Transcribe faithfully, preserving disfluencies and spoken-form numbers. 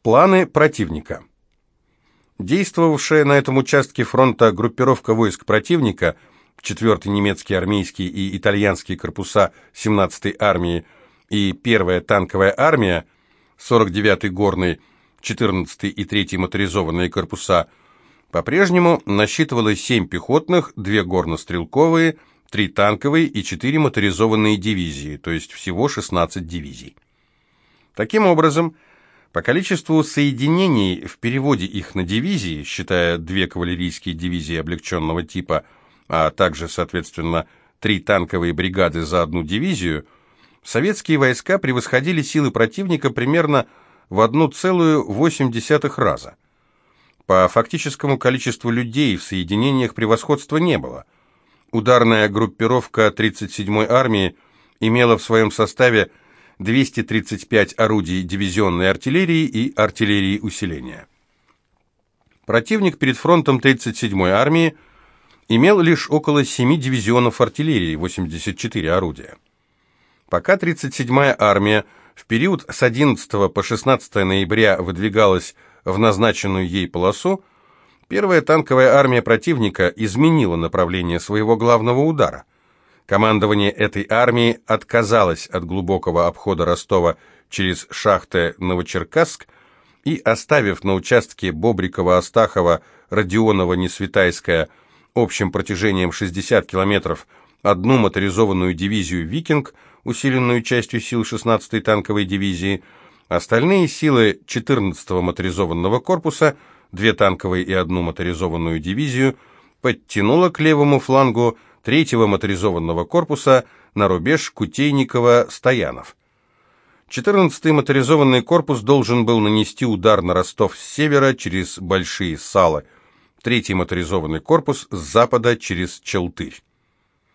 Планы противника. Действовавшая на этом участке фронта группировка войск противника, четвёртый немецкий армейский и итальянский корпуса семнадцатой армии и первая танковая армия, сорок девятый горный, четырнадцатый и третий моторизованные корпуса, по-прежнему насчитывала семь пехотных, две горнострелковые, три танковые и четыре моторизованные дивизии, то есть всего шестнадцать дивизий. Таким образом, по количеству соединений в переводе их на дивизии, считая две кавалерийские дивизии облегченного типа, а также, соответственно, три танковые бригады за одну дивизию, советские войска превосходили силы противника примерно в одна целая восемь десятых раза. По фактическому количеству людей в соединениях превосходства не было. Ударная группировка тридцать седьмой армии имела в своем составе двести тридцать пять орудий дивизионной артиллерии и артиллерии усиления. Противник перед фронтом тридцать седьмой армии имел лишь около семи дивизионов артиллерии, восемьдесят четыре орудия. Пока тридцать седьмая армия в период с одиннадцатого по шестнадцатое ноября выдвигалась в назначенную ей полосу, первая танковая армия противника изменила направление своего главного удара. Командование этой армии отказалось от глубокого обхода Ростова через шахты Новочеркасск и, оставив на участке Бобрикова-Астахова, Родионова-Несветайская общим протяжением шестьдесят километров одну моторизованную дивизию «Викинг», усиленную частью сил шестнадцатой танковой дивизии, остальные силы четырнадцатого моторизованного корпуса, две танковые и одну моторизованную дивизию, подтянула к левому флангу третьего моторизованного корпуса на рубеж Кутейникова-Стоянов. четырнадцатый моторизованный корпус должен был нанести удар на Ростов с севера через Большие Салы, третий моторизованный корпус с запада через Челтырь.